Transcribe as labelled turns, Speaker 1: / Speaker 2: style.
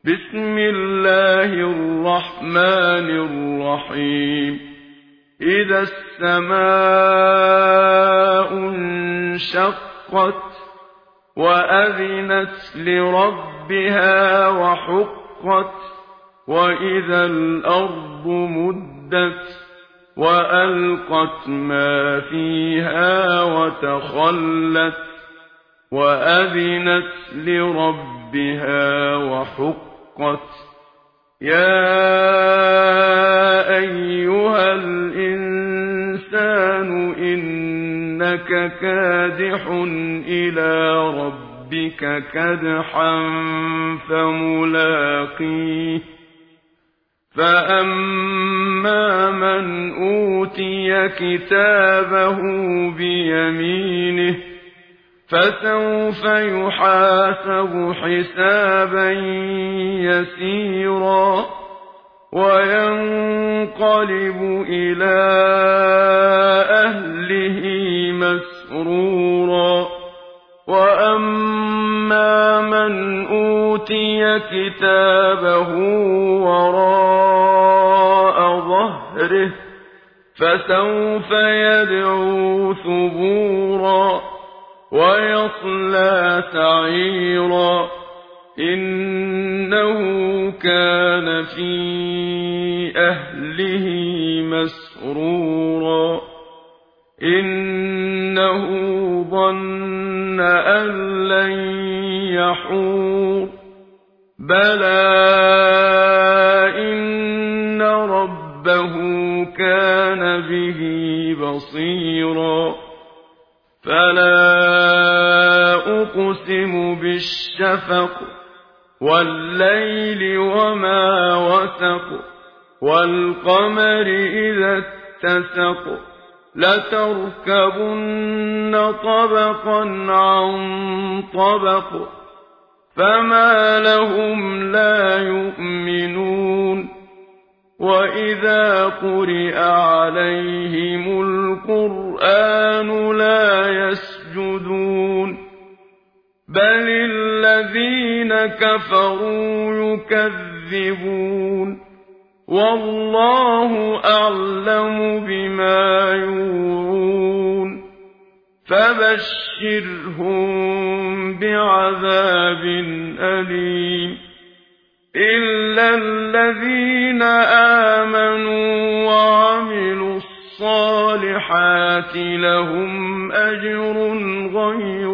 Speaker 1: بسم الله الرحمن الرحيم إذا السماء انشقت وأذنت لربها وحقت وإذا الأرض مدت وألقت ما فيها وتخلت وأذنت لربها وحقت يا أيها الإنسان إنك كادح إلى ربك كدحا فملاقيه فأما من أوتي كتابه بيمينه فسوف يحاسب حسابا يسيرا وينقلب إلى أهله مسرورا وأما من أوتي كتابه وراء ظهره فسوف يدعو ثبورا ويصلى سعيرا إنه كان في أهله مسرورا إنه ظن أن لن يحور بلى إن ربه كان به بصيرا فلا أقسم بالشفق والليل وما وسق والقمر إذا اتسق لتركبن طبقا عن طبق فما لهم لا يؤمنون وإذا قرئ عليهم القرآن لا يسجدون بل الذين كفروا يكذبون والله أعلم بما يوعون فبشرهم بعذاب أليم إلا الذين آمنوا وعملوا الصالحات لهم أجر غير